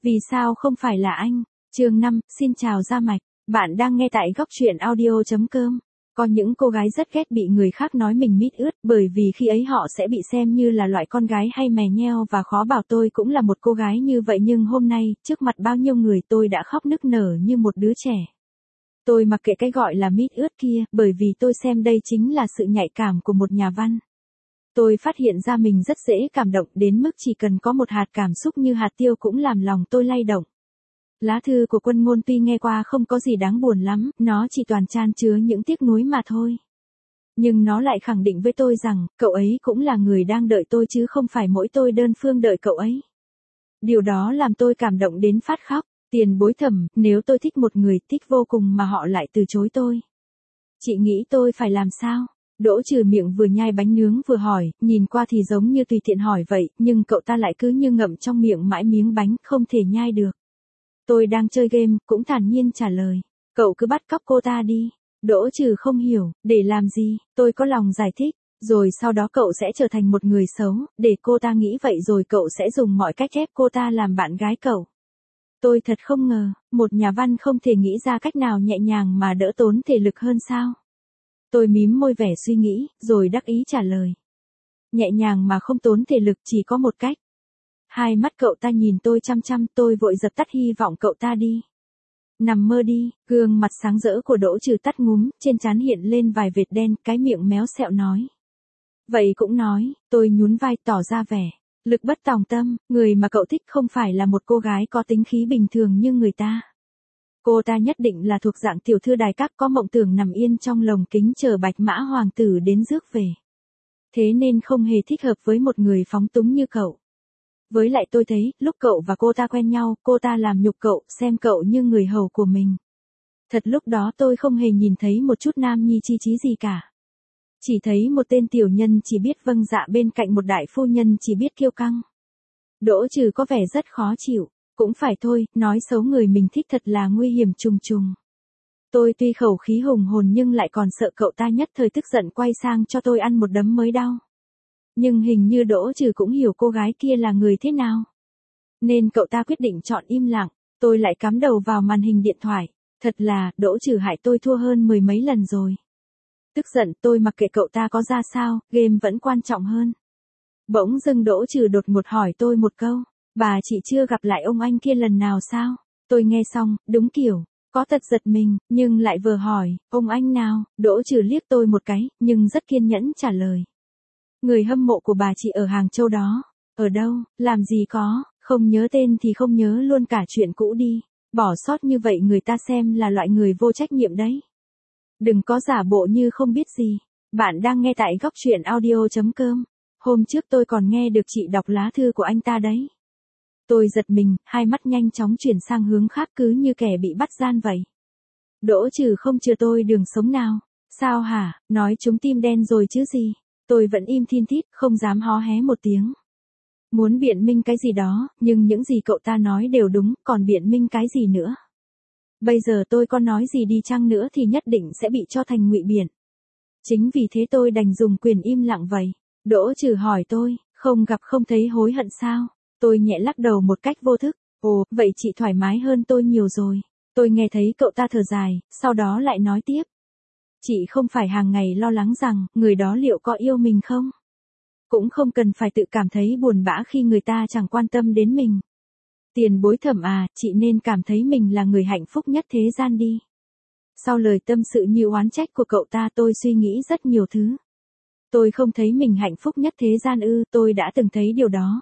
Vì sao không phải là anh? Chương 5, xin chào Gia Mạch. Bạn đang nghe tại góc truyện audio.com. Có những cô gái rất ghét bị người khác nói mình mít ướt, bởi vì khi ấy họ sẽ bị xem như là loại con gái hay mè nheo và khó bảo. Tôi cũng là một cô gái như vậy, nhưng hôm nay, trước mặt bao nhiêu người tôi đã khóc nức nở như một đứa trẻ. Tôi mặc kệ cái gọi là mít ướt kia, bởi vì tôi xem đây chính là sự nhạy cảm của một nhà văn. Tôi phát hiện ra mình rất dễ cảm động đến mức chỉ cần có một hạt cảm xúc như hạt tiêu cũng làm lòng tôi lay động. Lá thư của Quân Ngôn tuy nghe qua không có gì đáng buồn lắm, nó chỉ toàn chan chứa những tiếc nuối mà thôi. Nhưng nó lại khẳng định với tôi rằng, cậu ấy cũng là người đang đợi tôi chứ không phải mỗi tôi đơn phương đợi cậu ấy. Điều đó làm tôi cảm động đến phát khóc. Tiền Bối Thẩm, nếu tôi thích một người thích vô cùng mà họ lại từ chối tôi, chị nghĩ tôi phải làm sao? Đỗ Trừ miệng vừa nhai bánh nướng vừa hỏi, nhìn qua thì giống như tùy tiện hỏi vậy, nhưng cậu ta lại cứ như ngậm trong miệng mãi miếng bánh, không thể nhai được. Tôi đang chơi game, cũng thản nhiên trả lời. Cậu cứ bắt cóc cô ta đi. Đỗ Trừ không hiểu, để làm gì? Tôi có lòng giải thích. Rồi sau đó cậu sẽ trở thành một người xấu, để cô ta nghĩ vậy rồi cậu sẽ dùng mọi cách ép cô ta làm bạn gái cậu. Tôi thật không ngờ, một nhà văn không thể nghĩ ra cách nào nhẹ nhàng mà đỡ tốn thể lực hơn sao? Tôi mím môi vẻ suy nghĩ, rồi đắc ý trả lời. Nhẹ nhàng mà không tốn thể lực chỉ có một cách. Hai mắt cậu ta nhìn tôi chăm chăm, tôi vội dập tắt hy vọng cậu ta đi. Nằm mơ đi, gương mặt sáng rỡ của Đỗ Trừ tắt ngúm, trên trán hiện lên vài vệt đen, cái miệng méo sẹo nói. Vậy cũng nói, tôi nhún vai tỏ ra vẻ. Lực bất tòng tâm, người mà cậu thích không phải là một cô gái có tính khí bình thường như người ta. Cô ta nhất định là thuộc dạng tiểu thư đài các có mộng tưởng nằm yên trong lồng kính chờ bạch mã hoàng tử đến rước về. Thế nên không hề thích hợp với một người phóng túng như cậu. Với lại tôi thấy, lúc cậu và cô ta quen nhau, cô ta làm nhục cậu, xem cậu như người hầu của mình. Thật lúc đó tôi không hề nhìn thấy một chút nam nhi chi trí gì cả. Chỉ thấy một tên tiểu nhân chỉ biết vâng dạ bên cạnh một đại phu nhân chỉ biết kiêu căng. Đỗ Trừ có vẻ rất khó chịu. Cũng phải thôi, nói xấu người mình thích thật là nguy hiểm trùng trùng. Tôi tuy khẩu khí hùng hồn nhưng lại còn sợ cậu ta nhất thời tức giận quay sang cho tôi ăn một đấm mới đau. Nhưng hình như Đỗ Trừ cũng hiểu cô gái kia là người thế nào. Nên cậu ta quyết định chọn im lặng, tôi lại cắm đầu vào màn hình điện thoại. Thật là, Đỗ Trừ hại tôi thua hơn mười mấy lần rồi. Tức giận tôi mặc kệ cậu ta có ra sao, game vẫn quan trọng hơn. Bỗng dưng Đỗ Trừ đột ngột hỏi tôi một câu. Bà chị chưa gặp lại ông anh kia lần nào sao? Tôi nghe xong, đúng kiểu, có tật giật mình, nhưng lại vừa hỏi, ông anh nào? Đỗ Trừ liếc tôi một cái, nhưng rất kiên nhẫn trả lời. Người hâm mộ của bà chị ở Hàng Châu đó. Ở đâu, làm gì có, không nhớ tên thì không nhớ luôn cả chuyện cũ đi. Bỏ sót như vậy người ta xem là loại người vô trách nhiệm đấy. Đừng có giả bộ như không biết gì. Bạn đang nghe tại góc truyện audio.com. Hôm trước tôi còn nghe được chị đọc lá thư của anh ta đấy. Tôi giật mình, hai mắt nhanh chóng chuyển sang hướng khác cứ như kẻ bị bắt gian vậy. Đỗ Trừ không chừa tôi đường sống nào. Sao hả, nói chúng tim đen rồi chứ gì. Tôi vẫn im thin thít, không dám hó hé một tiếng. Muốn biện minh cái gì đó, nhưng những gì cậu ta nói đều đúng, còn biện minh cái gì nữa. Bây giờ tôi có nói gì đi chăng nữa thì nhất định sẽ bị cho thành ngụy biện. Chính vì thế tôi đành dùng quyền im lặng vậy. Đỗ Trừ hỏi tôi, không gặp không thấy hối hận sao? Tôi nhẹ lắc đầu một cách vô thức. Ồ, vậy chị thoải mái hơn tôi nhiều rồi. Tôi nghe thấy cậu ta thở dài, sau đó lại nói tiếp. Chị không phải hàng ngày lo lắng rằng, người đó liệu có yêu mình không? Cũng không cần phải tự cảm thấy buồn bã khi người ta chẳng quan tâm đến mình. Tiền Bối Thẩm à, chị nên cảm thấy mình là người hạnh phúc nhất thế gian đi. Sau lời tâm sự như oán trách của cậu ta tôi suy nghĩ rất nhiều thứ. Tôi không thấy mình hạnh phúc nhất thế gian ư, tôi đã từng thấy điều đó.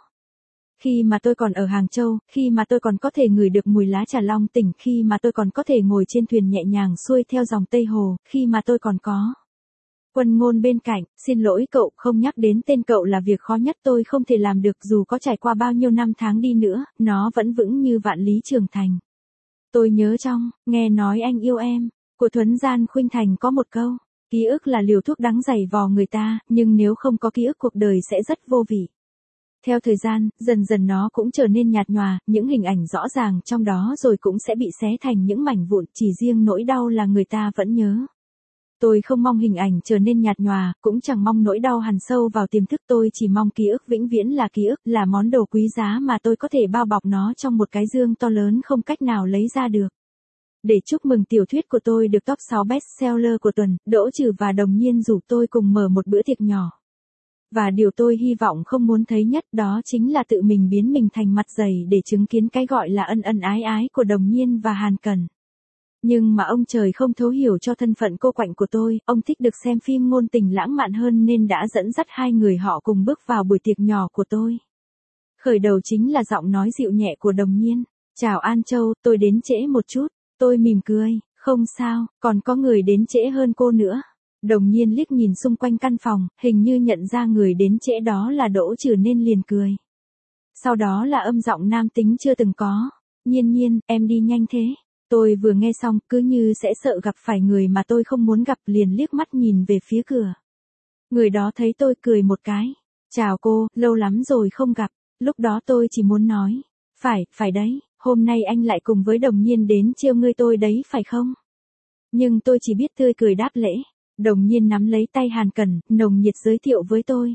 Khi mà tôi còn ở Hàng Châu, khi mà tôi còn có thể ngửi được mùi lá trà Long Tỉnh, khi mà tôi còn có thể ngồi trên thuyền nhẹ nhàng xuôi theo dòng Tây Hồ, khi mà tôi còn có Quân Ngôn bên cạnh. Xin lỗi cậu, không nhắc đến tên cậu là việc khó nhất tôi không thể làm được dù có trải qua bao nhiêu năm tháng đi nữa, nó vẫn vững như vạn lý trường thành. Tôi nhớ trong, nghe nói anh yêu em, của Thuấn Gian Khuynh Thành có một câu, ký ức là liều thuốc đắng dày vò người ta, nhưng nếu không có ký ức cuộc đời sẽ rất vô vị. Theo thời gian, dần dần nó cũng trở nên nhạt nhòa, những hình ảnh rõ ràng trong đó rồi cũng sẽ bị xé thành những mảnh vụn, chỉ riêng nỗi đau là người ta vẫn nhớ. Tôi không mong hình ảnh trở nên nhạt nhòa, cũng chẳng mong nỗi đau hằn sâu vào tiềm thức, tôi chỉ mong ký ức vĩnh viễn là ký ức, là món đồ quý giá mà tôi có thể bao bọc nó trong một cái dương to lớn không cách nào lấy ra được. Để chúc mừng tiểu thuyết của tôi được top 6 bestseller của tuần, Đỗ Trừ và Đồng Nhiên rủ tôi cùng mở một bữa tiệc nhỏ. Và điều tôi hy vọng không muốn thấy nhất đó chính là tự mình biến mình thành mặt dày để chứng kiến cái gọi là ân ân ái ái của Đồng Nhiên và Hàn Cẩn. Nhưng mà ông trời không thấu hiểu cho thân phận cô quạnh của tôi, ông thích được xem phim ngôn tình lãng mạn hơn nên đã dẫn dắt hai người họ cùng bước vào buổi tiệc nhỏ của tôi. Khởi đầu chính là giọng nói dịu nhẹ của Đồng Nhiên. Chào An Châu, tôi đến trễ một chút. Tôi mỉm cười, không sao, còn có người đến trễ hơn cô nữa. Đồng Nhiên liếc nhìn xung quanh căn phòng, hình như nhận ra người đến trễ đó là Đỗ Trừ nên liền cười. Sau đó là âm giọng nam tính chưa từng có. Nhiên Nhiên, em đi nhanh thế. Tôi vừa nghe xong, cứ như sẽ sợ gặp phải người mà tôi không muốn gặp, liền liếc mắt nhìn về phía cửa. Người đó thấy tôi cười một cái. Chào cô, lâu lắm rồi không gặp. Lúc đó tôi chỉ muốn nói. Phải đấy, hôm nay anh lại cùng với Đồng Nhiên đến trêu ngươi tôi đấy phải không? Nhưng tôi chỉ biết tươi cười đáp lễ. Đồng Nhiên nắm lấy tay Hàn Cẩn, nồng nhiệt giới thiệu với tôi.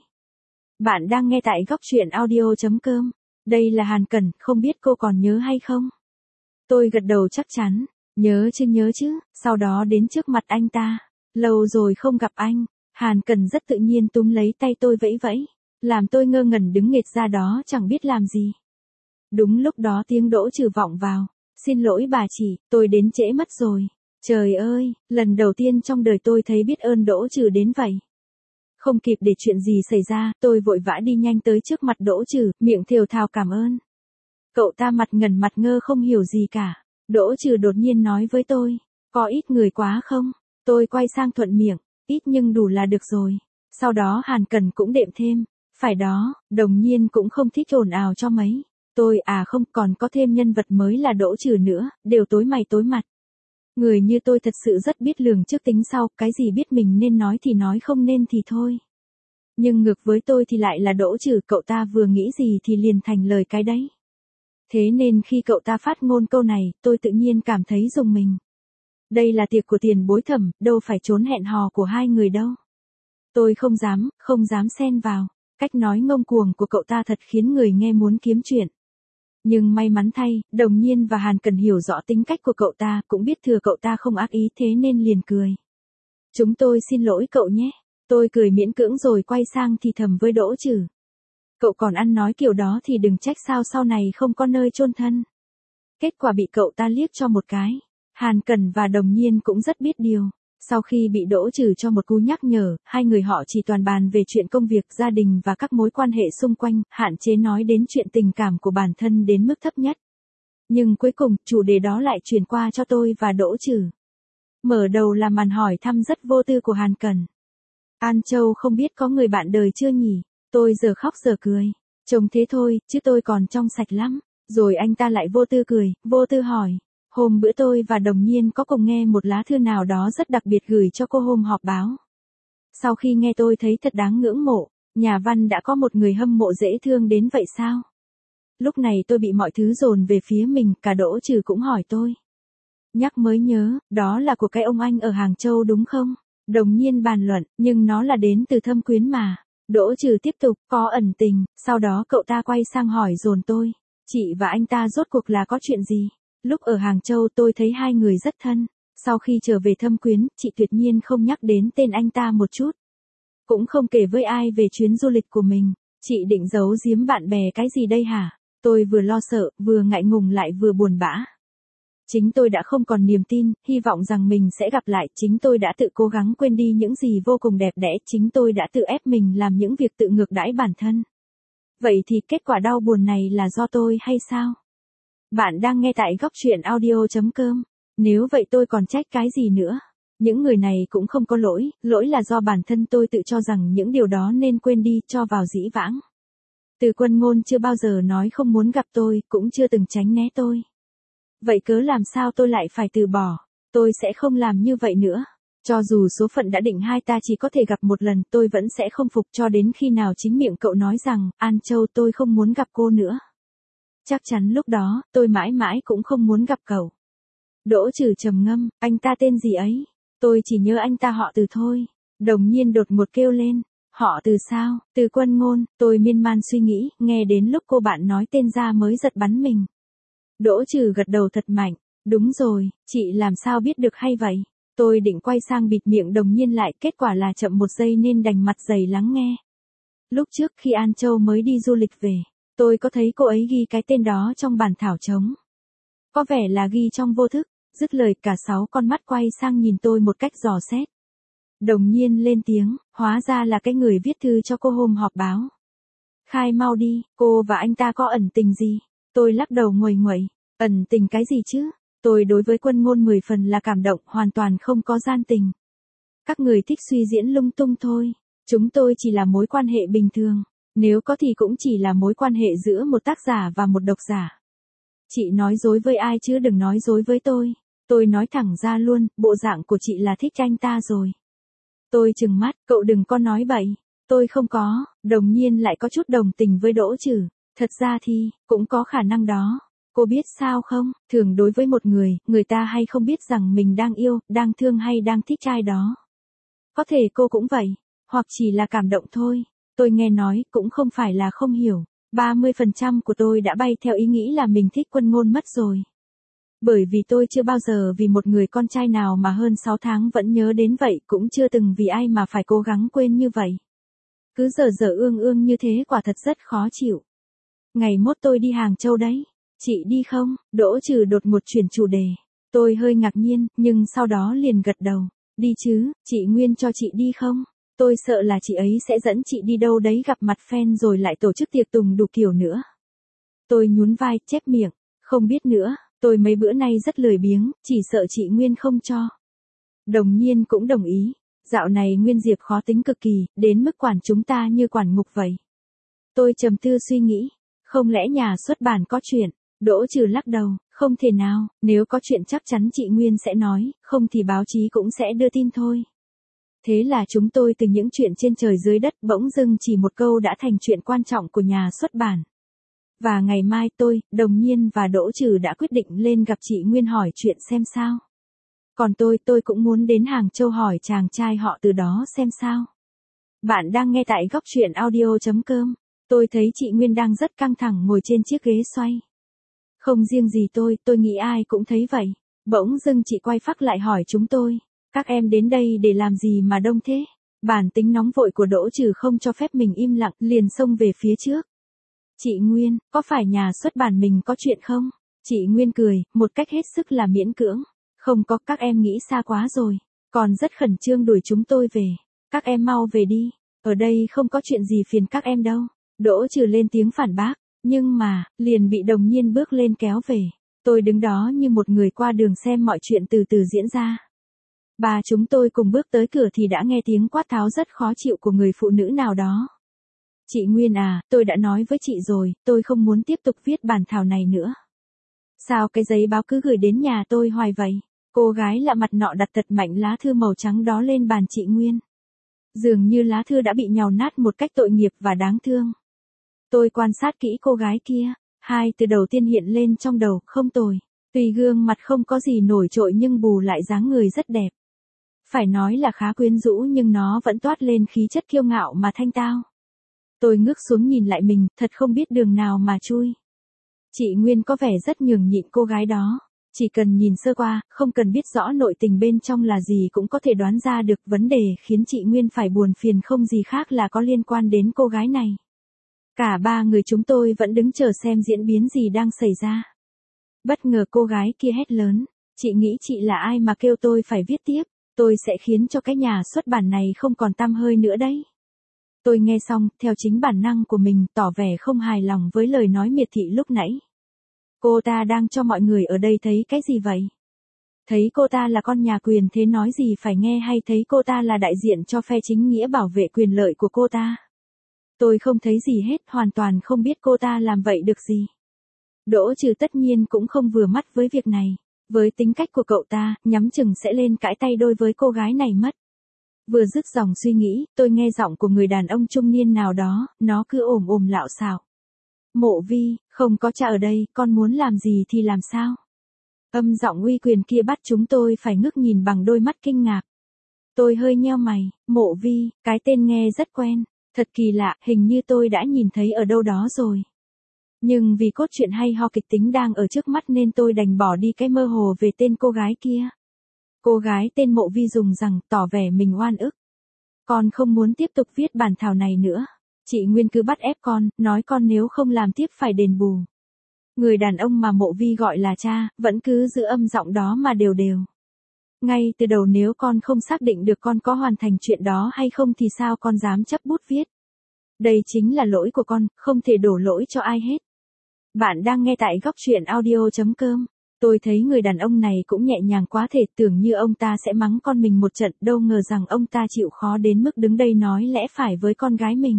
Bạn đang nghe tại góc truyện audio.com. Đây là Hàn Cẩn, không biết cô còn nhớ hay không? Tôi gật đầu chắc chắn. Nhớ chứ, sau đó đến trước mặt anh ta. Lâu rồi không gặp anh. Hàn Cẩn rất tự nhiên túm lấy tay tôi vẫy vẫy. Làm tôi ngơ ngẩn đứng nghệt ra đó chẳng biết làm gì. Đúng lúc đó tiếng Đỗ Trừ vọng vào. Xin lỗi bà chị, tôi đến trễ mất rồi. Trời ơi, lần đầu tiên trong đời tôi thấy biết ơn Đỗ Trừ đến vậy. Không kịp để chuyện gì xảy ra, tôi vội vã đi nhanh tới trước mặt Đỗ Trừ, miệng thều thào cảm ơn. Cậu ta mặt ngẩn mặt ngơ không hiểu gì cả. Đỗ Trừ đột nhiên nói với tôi, có ít người quá không? Tôi quay sang thuận miệng, ít nhưng đủ là được rồi. Sau đó Hàn Cẩn cũng đệm thêm, phải đó, Đồng Nhiên cũng không thích ồn ào cho mấy. Tôi không, còn có thêm nhân vật mới là Đỗ Trừ nữa, đều tối mày tối mặt. Người như tôi thật sự rất biết lường trước tính sau, cái gì biết mình nên nói thì nói, không nên thì thôi. Nhưng ngược với tôi thì lại là Đỗ Trừ, cậu ta vừa nghĩ gì thì liền thành lời cái đấy. Thế nên khi cậu ta phát ngôn câu này, tôi tự nhiên cảm thấy rùng mình. Đây là tiệc của tiền bối Thẩm, đâu phải trốn hẹn hò của hai người đâu. Tôi không dám xen vào. Cách nói ngông cuồng của cậu ta thật khiến người nghe muốn kiếm chuyện. Nhưng may mắn thay, Đồng Nhiên và Hàn Cẩn hiểu rõ tính cách của cậu ta, cũng biết thừa cậu ta không ác ý thế nên liền cười. Chúng tôi xin lỗi cậu nhé. Tôi cười miễn cưỡng rồi quay sang thì thầm với Đỗ Trừ. Cậu còn ăn nói kiểu đó thì đừng trách sao sau này không có nơi chôn thân. Kết quả bị cậu ta liếc cho một cái. Hàn Cẩn và Đồng Nhiên cũng rất biết điều. Sau khi bị Đỗ Trừ cho một cú nhắc nhở, hai người họ chỉ toàn bàn về chuyện công việc, gia đình và các mối quan hệ xung quanh, hạn chế nói đến chuyện tình cảm của bản thân đến mức thấp nhất. Nhưng cuối cùng, chủ đề đó lại chuyển qua cho tôi và Đỗ Trừ. Mở đầu là màn hỏi thăm rất vô tư của Hàn Cẩn. An Châu không biết có người bạn đời chưa nhỉ? Tôi giờ khóc giờ cười. Trông thế thôi, chứ tôi còn trong sạch lắm. Rồi anh ta lại vô tư cười, vô tư hỏi. Hôm bữa tôi và Đồng Nhiên có cùng nghe một lá thư nào đó rất đặc biệt gửi cho cô hôm họp báo. Sau khi nghe tôi thấy thật đáng ngưỡng mộ, nhà văn đã có một người hâm mộ dễ thương đến vậy sao? Lúc này tôi bị mọi thứ dồn về phía mình, cả Đỗ Trừ cũng hỏi tôi. Nhắc mới nhớ, đó là của cái ông anh ở Hàng Châu đúng không? Đồng Nhiên bàn luận, nhưng nó là đến từ Thâm Quyến mà. Đỗ Trừ tiếp tục, có ẩn tình, sau đó cậu ta quay sang hỏi dồn tôi. Chị và anh ta rốt cuộc là có chuyện gì? Lúc ở Hàng Châu tôi thấy hai người rất thân. Sau khi trở về Thâm Quyến, chị tuyệt nhiên không nhắc đến tên anh ta một chút. Cũng không kể với ai về chuyến du lịch của mình. Chị định giấu giếm bạn bè cái gì đây hả? Tôi vừa lo sợ, vừa ngại ngùng lại vừa buồn bã. Chính tôi đã không còn niềm tin, hy vọng rằng mình sẽ gặp lại, chính tôi đã tự cố gắng quên đi những gì vô cùng đẹp đẽ, chính tôi đã tự ép mình làm những việc tự ngược đãi bản thân. Vậy thì kết quả đau buồn này là do tôi hay sao? Bạn đang nghe tại góc truyện audio.com. Nếu vậy tôi còn trách cái gì nữa? Những người này cũng không có lỗi, lỗi là do bản thân tôi tự cho rằng những điều đó nên quên đi, cho vào dĩ vãng. Từ Quân Ngôn chưa bao giờ nói không muốn gặp tôi, cũng chưa từng tránh né tôi. Vậy cớ làm sao tôi lại phải từ bỏ? Tôi sẽ không làm như vậy nữa. Cho dù số phận đã định hai ta chỉ có thể gặp một lần, tôi vẫn sẽ không phục cho đến khi nào chính miệng cậu nói rằng, An Châu tôi không muốn gặp cô nữa. Chắc chắn lúc đó, tôi mãi mãi cũng không muốn gặp cậu. Đỗ Trừ trầm ngâm, anh ta tên gì ấy? Tôi chỉ nhớ anh ta họ Từ thôi. Đồng nhiên đột ngột kêu lên. Họ Từ sao? Từ Quân Ngôn. Tôi miên man suy nghĩ, nghe đến lúc cô bạn nói tên ra mới giật bắn mình. Đỗ Trừ gật đầu thật mạnh. Đúng rồi, chị làm sao biết được hay vậy? Tôi định quay sang bịt miệng Đồng Nhiên lại, kết quả là chậm một giây nên đành mặt dày lắng nghe. Lúc trước khi An Châu mới đi du lịch về, tôi có thấy cô ấy ghi cái tên đó trong bản thảo trống. Có vẻ là ghi trong vô thức. Dứt lời cả 6 con mắt quay sang nhìn tôi một cách dò xét. Đồng Nhiên lên tiếng, hóa ra là cái người viết thư cho cô hôm họp báo. Khai mau đi, cô và anh ta có ẩn tình gì? Tôi lắc đầu nguầy nguậy, ẩn tình cái gì chứ? Tôi đối với Quân Ngôn 10 phần là cảm động, hoàn toàn không có gian tình. Các người thích suy diễn lung tung thôi, chúng tôi chỉ là mối quan hệ bình thường, nếu có thì cũng chỉ là mối quan hệ giữa một tác giả và một độc giả. Chị nói dối với ai chứ đừng nói dối với tôi. Tôi nói thẳng ra luôn, bộ dạng của chị là thích anh ta rồi. Tôi trừng mắt, cậu đừng có nói bậy. Tôi không có. Đồng Nhiên lại có chút đồng tình với Đỗ Trừ. Thật ra thì, cũng có khả năng đó. Cô biết sao không, thường đối với một người, người ta hay không biết rằng mình đang yêu, đang thương hay đang thích ai đó. Có thể cô cũng vậy, hoặc chỉ là cảm động thôi. Tôi nghe nói, cũng không phải là không hiểu. 30% của tôi đã bay theo ý nghĩ là mình thích Quân Ngôn mất rồi. Bởi vì tôi chưa bao giờ vì một người con trai nào mà hơn 6 tháng vẫn nhớ đến vậy, cũng chưa từng vì ai mà phải cố gắng quên như vậy. Cứ dở dở ương ương như thế quả thật rất khó chịu. Ngày mốt tôi đi Hàng Châu đấy. Chị đi không? Đỗ Trừ đột ngột chuyển chủ đề. Tôi hơi ngạc nhiên, nhưng sau đó liền gật đầu. Đi chứ, chị Nguyên cho chị đi không? Tôi sợ là chị ấy sẽ dẫn chị đi đâu đấy gặp mặt fan rồi lại tổ chức tiệc tùng đủ kiểu nữa. Tôi nhún vai, chép miệng. Không biết nữa, tôi mấy bữa nay rất lười biếng, chỉ sợ chị Nguyên không cho. Đồng Nhiên cũng đồng ý. Dạo này Nguyên Diệp khó tính cực kỳ, đến mức quản chúng ta như quản ngục vậy. Tôi trầm tư suy nghĩ. Không lẽ nhà xuất bản có chuyện? Đỗ Trừ lắc đầu, không thể nào, nếu có chuyện chắc chắn chị Nguyên sẽ nói, không thì báo chí cũng sẽ đưa tin thôi. Thế là chúng tôi từ những chuyện trên trời dưới đất bỗng dưng chỉ một câu đã thành chuyện quan trọng của nhà xuất bản. Và ngày mai tôi, Đồng Nhiên và Đỗ Trừ đã quyết định lên gặp chị Nguyên hỏi chuyện xem sao. Còn tôi cũng muốn đến Hàng Châu hỏi chàng trai họ Từ đó xem sao. Bạn đang nghe tại góc truyện audio.com. Tôi thấy chị Nguyên đang rất căng thẳng ngồi trên chiếc ghế xoay. Không riêng gì tôi nghĩ ai cũng thấy vậy. Bỗng dưng chị quay phác lại hỏi chúng tôi. Các em đến đây để làm gì mà đông thế? Bản tính nóng vội của Đỗ Trừ không cho phép mình im lặng, liền xông về phía trước. Chị Nguyên, có phải nhà xuất bản mình có chuyện không? Chị Nguyên cười, một cách hết sức là miễn cưỡng. Không có, các em nghĩ xa quá rồi. Còn rất khẩn trương đuổi chúng tôi về. Các em mau về đi. Ở đây không có chuyện gì phiền các em đâu. Đỗ Trừ lên tiếng phản bác. Nhưng mà, liền bị Đồng Nhiên bước lên kéo về. Tôi đứng đó như một người qua đường xem mọi chuyện từ từ diễn ra. Bà chúng tôi cùng bước tới cửa thì đã nghe tiếng quát tháo rất khó chịu của người phụ nữ nào đó. Chị Nguyên à, tôi đã nói với chị rồi, tôi không muốn tiếp tục viết bản thảo này nữa. Sao cái giấy báo cứ gửi đến nhà tôi hoài vậy? Cô gái lạ mặt nọ đặt thật mạnh lá thư màu trắng đó lên bàn chị Nguyên. Dường như lá thư đã bị nhàu nát một cách tội nghiệp và đáng thương. Tôi quan sát kỹ cô gái kia, 2 từ đầu tiên hiện lên trong đầu, không tồi. Tuy gương mặt không có gì nổi trội nhưng bù lại dáng người rất đẹp. Phải nói là khá quyến rũ nhưng nó vẫn toát lên khí chất kiêu ngạo mà thanh tao. Tôi ngước xuống nhìn lại mình, thật không biết đường nào mà chui. Chị Nguyên có vẻ rất nhường nhịn cô gái đó. Chỉ cần nhìn sơ qua, không cần biết rõ nội tình bên trong là gì cũng có thể đoán ra được vấn đề khiến chị Nguyên phải buồn phiền không gì khác là có liên quan đến cô gái này. Cả 3 người chúng tôi vẫn đứng chờ xem diễn biến gì đang xảy ra. Bất ngờ cô gái kia hét lớn, chị nghĩ chị là ai mà kêu tôi phải viết tiếp, tôi sẽ khiến cho cái nhà xuất bản này không còn tăm hơi nữa đấy. Tôi nghe xong, theo chính bản năng của mình, tỏ vẻ không hài lòng với lời nói miệt thị lúc nãy. Cô ta đang cho mọi người ở đây thấy cái gì vậy? Thấy cô ta là con nhà quyền thế nói gì phải nghe hay thấy cô ta là đại diện cho phe chính nghĩa bảo vệ quyền lợi của cô ta? Tôi không thấy gì hết, hoàn toàn không biết cô ta làm vậy được gì. Đỗ Trừ tất nhiên cũng không vừa mắt với việc này. Với tính cách của cậu ta, nhắm chừng sẽ lên cãi tay đôi với cô gái này mất. Vừa dứt dòng suy nghĩ, tôi nghe giọng của người đàn ông trung niên nào đó, nó cứ ồm lạo xạo. Mộ Vi, không có cha ở đây, con muốn làm gì thì làm sao? Âm giọng uy quyền kia bắt chúng tôi phải ngước nhìn bằng đôi mắt kinh ngạc. Tôi hơi nheo mày, Mộ Vi, cái tên nghe rất quen, thật kỳ lạ, hình như tôi đã nhìn thấy ở đâu đó rồi. Nhưng vì cốt truyện hay ho kịch tính đang ở trước mắt nên tôi đành bỏ đi cái mơ hồ về tên cô gái kia. Cô gái tên Mộ Vi dùng rằng tỏ vẻ mình oan ức. Con không muốn tiếp tục viết bản thảo này nữa. Chị Nguyên cứ bắt ép con, nói con nếu không làm tiếp phải đền bù. Người đàn ông mà Mộ Vi gọi là cha, vẫn cứ giữ âm giọng đó mà đều đều. Ngay từ đầu nếu con không xác định được con có hoàn thành chuyện đó hay không thì sao con dám chấp bút viết. Đây chính là lỗi của con, không thể đổ lỗi cho ai hết. Bạn đang nghe tại góc truyện audio.com. Tôi thấy người đàn ông này cũng nhẹ nhàng quá thể, tưởng như ông ta sẽ mắng con mình một trận, đâu ngờ rằng ông ta chịu khó đến mức đứng đây nói lẽ phải với con gái mình.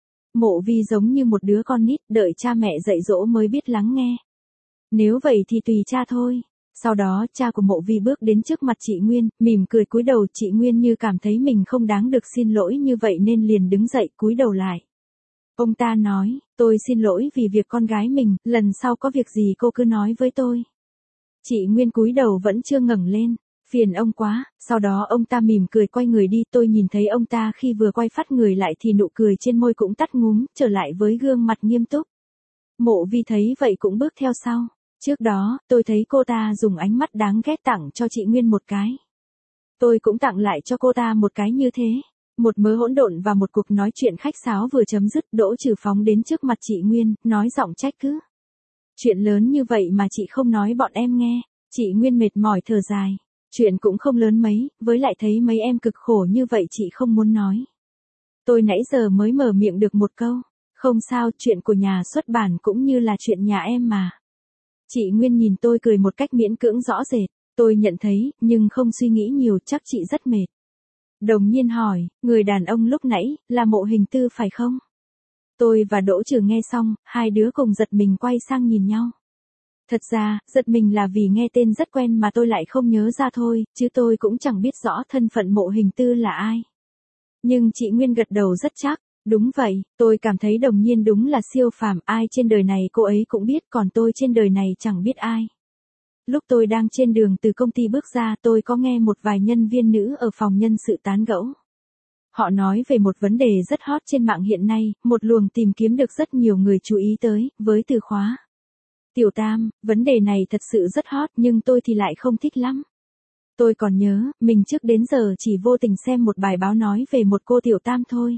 Mộ Vi giống như một đứa con nít, đợi cha mẹ dạy dỗ mới biết lắng nghe. Nếu vậy thì tùy cha thôi. Sau đó, cha của Mộ Vi bước đến trước mặt chị Nguyên, mỉm cười cúi đầu. Chị Nguyên như cảm thấy mình không đáng được xin lỗi như vậy nên liền đứng dậy cúi đầu lại. Ông ta nói, tôi xin lỗi vì việc con gái mình, lần sau có việc gì cô cứ nói với tôi. Chị Nguyên cúi đầu vẫn chưa ngẩng lên, phiền ông quá. Sau đó ông ta mỉm cười quay người đi. Tôi nhìn thấy ông ta khi vừa quay phát người lại thì nụ cười trên môi cũng tắt ngúm, trở lại với gương mặt nghiêm túc. Mộ Vi thấy vậy cũng bước theo sau. Trước đó, tôi thấy cô ta dùng ánh mắt đáng ghét tặng cho chị Nguyên một cái. Tôi cũng tặng lại cho cô ta một cái như thế. Một mớ hỗn độn và một cuộc nói chuyện khách sáo vừa chấm dứt, Đỗ Trừ phóng đến trước mặt chị Nguyên, nói giọng trách cứ. Chuyện lớn như vậy mà chị không nói bọn em nghe. Chị Nguyên mệt mỏi thở dài. Chuyện cũng không lớn mấy, với lại thấy mấy em cực khổ như vậy chị không muốn nói. Tôi nãy giờ mới mở miệng được một câu. Không sao, chuyện của nhà xuất bản cũng như là chuyện nhà em mà. Chị Nguyên nhìn tôi cười một cách miễn cưỡng rõ rệt. Tôi nhận thấy, nhưng không suy nghĩ nhiều, chắc chị rất mệt. Đồng nhiên hỏi, người đàn ông lúc nãy, là Mộ Hình Tư phải không? Tôi và Đỗ Trừ nghe xong, hai đứa cùng giật mình quay sang nhìn nhau. Thật ra, giật mình là vì nghe tên rất quen mà tôi lại không nhớ ra thôi, chứ tôi cũng chẳng biết rõ thân phận Mộ Hình Tư là ai. Nhưng chị Nguyên gật đầu rất chắc. Đúng vậy, tôi cảm thấy Đồng Nhiên đúng là siêu phàm, ai trên đời này cô ấy cũng biết, còn tôi trên đời này chẳng biết ai. Lúc tôi đang trên đường từ công ty bước ra, tôi có nghe một vài nhân viên nữ ở phòng nhân sự tán gẫu. Họ nói về một vấn đề rất hot trên mạng hiện nay, một luồng tìm kiếm được rất nhiều người chú ý tới, với từ khóa Tiểu Tam. Vấn đề này thật sự rất hot nhưng tôi thì lại không thích lắm. Tôi còn nhớ, mình trước đến giờ chỉ vô tình xem một bài báo nói về một cô Tiểu Tam thôi.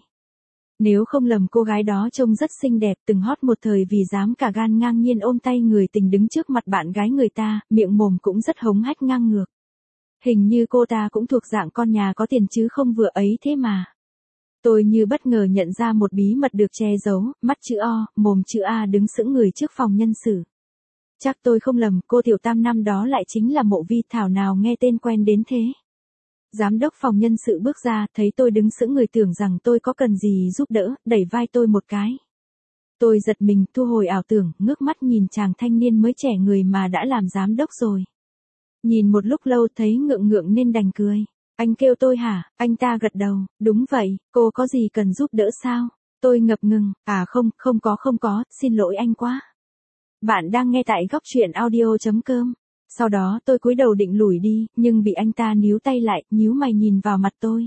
Nếu không lầm cô gái đó trông rất xinh đẹp, từng hot một thời vì dám cả gan ngang nhiên ôm tay người tình đứng trước mặt bạn gái người ta, miệng mồm cũng rất hống hách ngang ngược. Hình như cô ta cũng thuộc dạng con nhà có tiền chứ không vừa ấy thế mà. Tôi như bất ngờ nhận ra một bí mật được che giấu, mắt chữ O, mồm chữ A đứng sững người trước phòng nhân sự. Chắc tôi không lầm, cô Tiểu Tam năm đó lại chính là Mộ Vi, thảo nào nghe tên quen đến thế. Giám đốc phòng nhân sự bước ra, thấy tôi đứng sững người tưởng rằng tôi có cần gì giúp đỡ, đẩy vai tôi một cái. Tôi giật mình, thu hồi ảo tưởng, ngước mắt nhìn chàng thanh niên mới trẻ người mà đã làm giám đốc rồi. Nhìn một lúc lâu thấy ngượng ngượng nên đành cười. Anh kêu tôi hả? Anh ta gật đầu, đúng vậy, cô có gì cần giúp đỡ sao? Tôi ngập ngừng, không có, xin lỗi anh quá. Bạn đang nghe tại góc truyện audio.com. Sau đó tôi cúi đầu định lủi đi, nhưng bị anh ta níu tay lại, nhíu mày nhìn vào mặt tôi.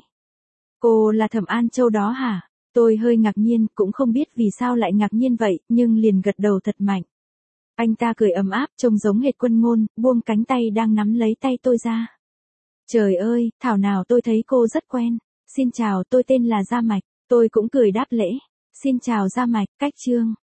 Cô là Thẩm An Châu đó hả? Tôi hơi ngạc nhiên, cũng không biết vì sao lại ngạc nhiên vậy, nhưng liền gật đầu thật mạnh. Anh ta cười ấm áp, trông giống hệt Quân Ngôn, buông cánh tay đang nắm lấy tay tôi ra. Trời ơi, thảo nào tôi thấy cô rất quen. Xin chào, tôi tên là Gia Mạch. Tôi cũng cười đáp lễ. Xin chào Gia Mạch, cách Trương.